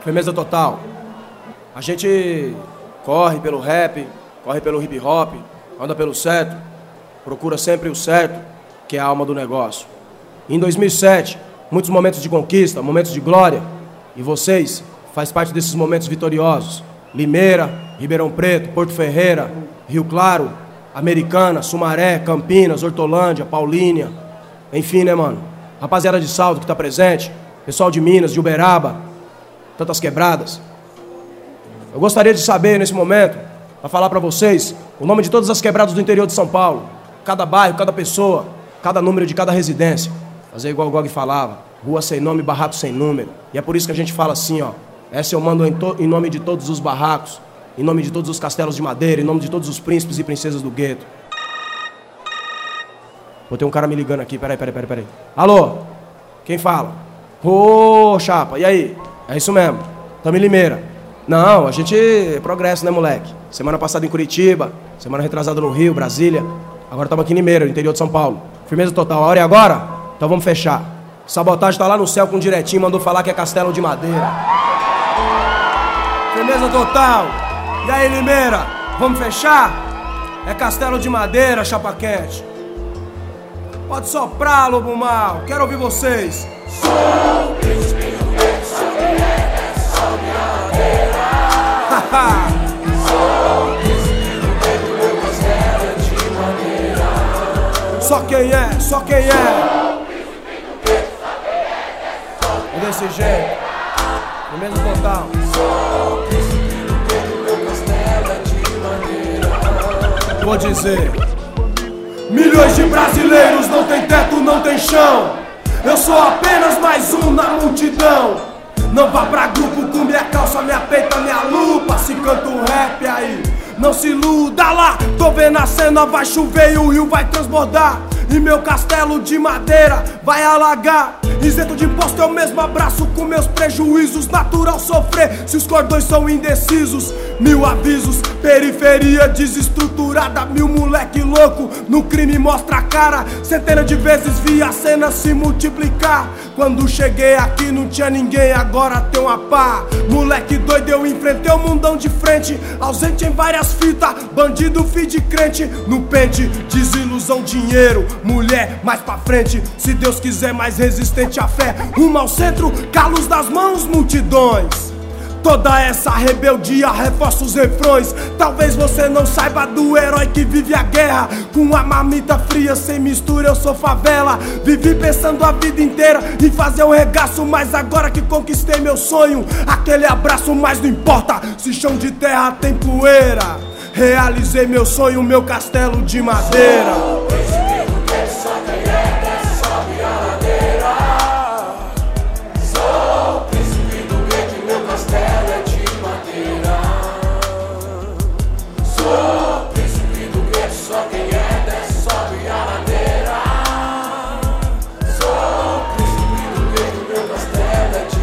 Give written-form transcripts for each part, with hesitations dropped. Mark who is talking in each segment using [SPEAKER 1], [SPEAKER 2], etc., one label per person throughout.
[SPEAKER 1] Firmeza total. A gente corre pelo rap, corre pelo hip hop, anda pelo certo, procura sempre o certo, que é a alma do negócio. Em 2007, muitos momentos de conquista, momentos de glória, e vocês fazem parte desses momentos vitoriosos. Limeira, Ribeirão Preto, Porto Ferreira, Rio Claro, Americana, Sumaré, Campinas, Hortolândia, Paulínia, enfim, né, mano? Rapaziada de Salto que tá presente, pessoal de Minas, de Uberaba, tantas quebradas. Eu gostaria de saber, nesse momento, para falar para vocês o nome de todas as quebradas do interior de São Paulo. Cada bairro, cada pessoa, cada número de cada residência. Fazer igual o Gog falava, rua sem nome, barraco sem número. E é por isso que a gente fala assim, ó. Essa eu mando em nome de todos os barracos, em nome de todos os castelos de madeira, em nome de todos os príncipes e princesas do gueto. Pô, tem um cara me ligando aqui, peraí. Alô? Quem fala? Ô, chapa, e aí? É isso mesmo, tamo em Limeira. Não, a gente é progresso, né, moleque? Semana passada em Curitiba, semana retrasada no Rio, Brasília. Agora estamos aqui em Limeira, no interior de São Paulo. Firmeza total, a hora é agora? Então vamos fechar. Sabotagem tá lá no céu com um direitinho, mandou falar que é castelo de madeira. Firmeza total. E aí, Limeira, vamos fechar? É castelo de madeira, chapa quente. Pode soprar, lobo mal, quero ouvir vocês.
[SPEAKER 2] Sou o príncipe do gueto, só quem é, sobe a ladeira. Sou o príncipe do gueto, meu castelo é de madeira.
[SPEAKER 1] Só quem é, só quem é.
[SPEAKER 2] Sou o príncipe do gueto, só quem é,
[SPEAKER 1] é desse jeito, no mesmo total.
[SPEAKER 2] Sou o príncipe do gueto, meu castelo é de madeira.
[SPEAKER 1] Vou dizer, milhões de brasileiros não tem teto, não tem chão. Eu sou apenas mais um na multidão. Não vá pra grupo com minha calça, minha peita, minha lupa. Se canto rap aí, não se iluda lá. Tô vendo a cena, vai chover e o rio vai transbordar. E meu castelo de madeira vai alagar. Isento de imposto eu mesmo abraço com meus prejuízos. Natural sofrer se os cordões são indecisos. Mil avisos, periferia desestruturada. Mil moleque louco, no crime mostra a cara. Centenas de vezes vi a cena se multiplicar. Quando cheguei aqui não tinha ninguém, agora tem uma pá. Moleque doido, eu enfrentei o mundão de frente. Ausente em várias fitas, bandido, filho de crente. No pente, desilusão, dinheiro, mulher, mais pra frente. Se Deus quiser, mais resistente à fé. Rumo ao centro, calos das mãos, multidões. Toda essa rebeldia reforça os refrões. Talvez você não saiba do herói que vive a guerra. Com a marmita fria, sem mistura, eu sou favela. Vivi pensando a vida inteira em fazer um regaço, mas agora que conquistei meu sonho, aquele abraço mais não importa se chão de terra tem poeira. Realizei meu sonho, meu castelo de madeira.
[SPEAKER 2] Sou o príncipe do gueto, só quem é, desce, sobe a ladeira. Sou o príncipe do gueto, meu castelo é de madeira. Sou o príncipe do gueto, só quem é, desce, sobe a ladeira. Sou o príncipe do gueto, meu castelo é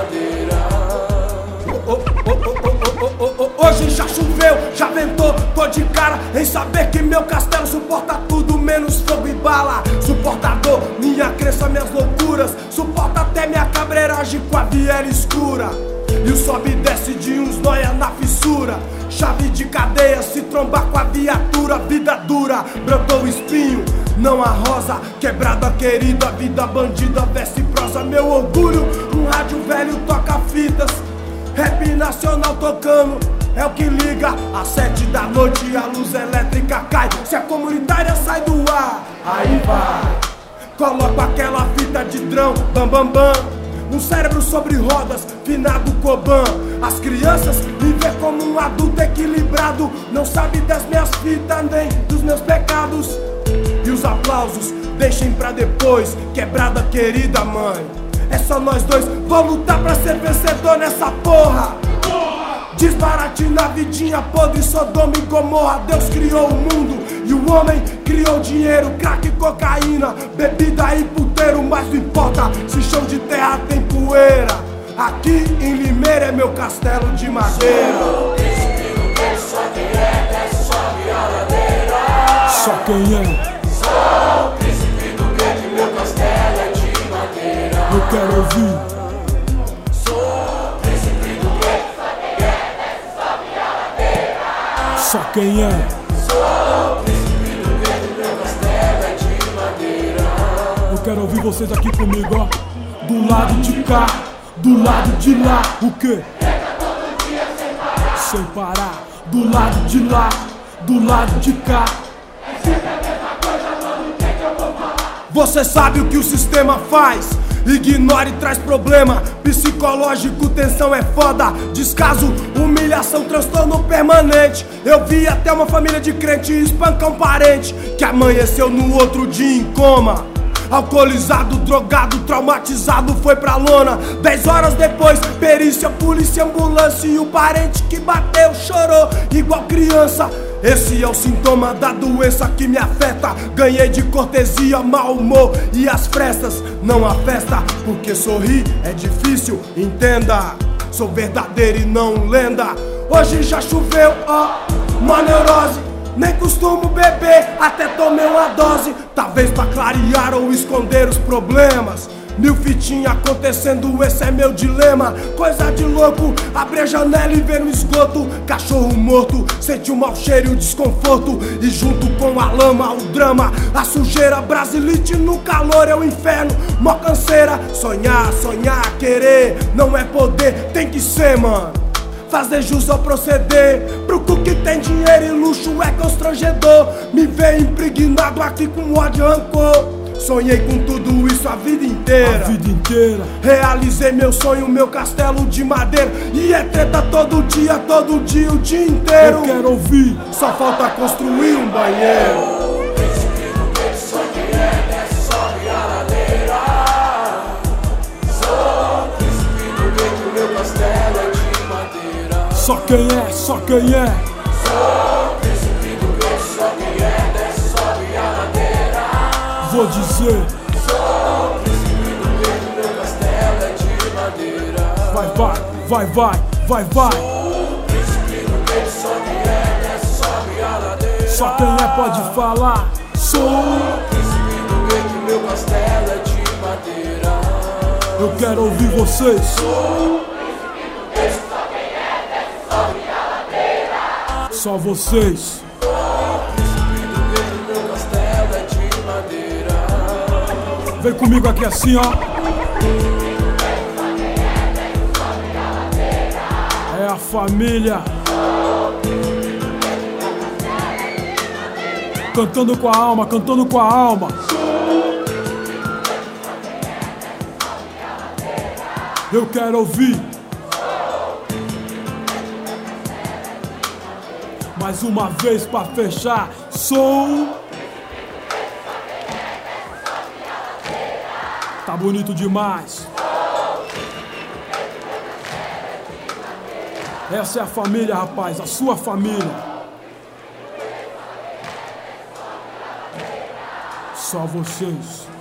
[SPEAKER 2] de madeira.
[SPEAKER 1] Hoje já choveu, já ventou, tô de cara em saber que meu castelo suporta tudo menos fogo e bala. Suportador, minha crença, minhas loucuras. Suporta até minha cabreiragem com a viela escura. E o sobe e desce de uns noia na fissura. Chave de cadeia, se trombar com a viatura. Vida dura, brotou o espinho, não a rosa. Quebrada querida, vida bandida, veste prosa. Meu orgulho, um rádio velho toca fitas. Rap nacional tocando, é o que liga. Às 7 da noite a luz elétrica cai. Se a comunitária sai do ar, aí vai. Coloco aquela fita de drão, bam bam bam. Um cérebro sobre rodas, finado Coban. As crianças me vê como um adulto equilibrado. Não sabe das minhas fitas nem dos meus pecados. E os aplausos deixem pra depois. Quebrada querida mãe, é só nós dois. Vou lutar pra ser vencedor nessa porra. Desbarate na vidinha podre, Sodoma e Gomorra. Deus criou o mundo e o homem criou dinheiro. Crack, cocaína, bebida e puteiro. Mas não importa se chão de terra tem poeira. Aqui em Limeira é meu castelo de madeira.
[SPEAKER 2] Sou o príncipe do gueto, só quem é, desce, sobe a ladeira.
[SPEAKER 1] Só quem é.
[SPEAKER 2] Sou o príncipe do gueto, meu castelo é de madeira.
[SPEAKER 1] Eu quero ouvir.
[SPEAKER 2] Sou o príncipe do
[SPEAKER 1] Só quem é?
[SPEAKER 2] Sou o príncipe do gueto, meu castelo é de madeira.
[SPEAKER 1] Eu quero ouvir vocês aqui comigo, ó. Do lado de cá, do lado de lá. O quê?
[SPEAKER 2] Todo dia sem parar.
[SPEAKER 1] Sem parar. Do lado de lá, do lado de cá. Você sabe o que o sistema faz? Ignora e traz problema psicológico, tensão é foda. Descaso, humilhação, transtorno permanente. Eu vi até uma família de crente espancar um parente que amanheceu no outro dia em coma. Alcoolizado, drogado, traumatizado, foi pra lona. 10 horas depois, perícia, polícia, ambulância. E o parente que bateu chorou igual criança. Esse é o sintoma da doença que me afeta. Ganhei de cortesia, mau humor e as frestas. Não há festa, porque sorrir é difícil, entenda. Sou verdadeiro e não lenda. Hoje já choveu, ó, uma neurose. Nem costumo beber, até tomei uma dose. Talvez pra clarear ou esconder os problemas. Mil fitinhas acontecendo, esse é meu dilema. Coisa de louco, abre a janela e ver no esgoto. Cachorro morto, sente o mau cheiro e o desconforto. E junto com a lama, o drama, a sujeira. Brasilite no calor é o inferno, mó canseira. Sonhar, sonhar, querer, não é poder, tem que ser, mano. Fazer jus ao proceder, pro que tem dinheiro e luxo é constrangedor. Me vê impregnado aqui com ódio e rancor. Sonhei com tudo isso a vida inteira.
[SPEAKER 3] A vida inteira.
[SPEAKER 1] Realizei meu sonho, meu castelo de madeira. E é treta todo dia, o dia inteiro.
[SPEAKER 3] Eu quero ouvir.
[SPEAKER 1] Só falta construir um banheiro.
[SPEAKER 2] O príncipe do gueto, só quem é, desce, sobe a ladeira. Sou o príncipe do gueto, meu castelo é de madeira.
[SPEAKER 3] Só quem é, só quem é.
[SPEAKER 2] Sou o príncipe do gueto, só quem é, desce, sobe a ladeira.
[SPEAKER 3] Vou dizer.
[SPEAKER 2] Sou o príncipe do gueto, meu castelo é de madeira.
[SPEAKER 3] Vai, vai, vai, vai, vai, vai.
[SPEAKER 2] O príncipe do gueto, só quem é, desce, sobe a ladeira.
[SPEAKER 3] Só quem é pode falar. Sou.
[SPEAKER 2] O príncipe do gueto, meu castelo é de madeira.
[SPEAKER 3] Eu quero ouvir vocês. Só vocês.
[SPEAKER 2] Meu castelo é de madeira.
[SPEAKER 3] Vem comigo aqui assim, ó. É a família. Cantando com a alma, cantando com a alma. Eu quero ouvir. Mais uma vez pra fechar. Sou. Tá bonito demais. Essa é a família, rapaz, a sua família. Só vocês.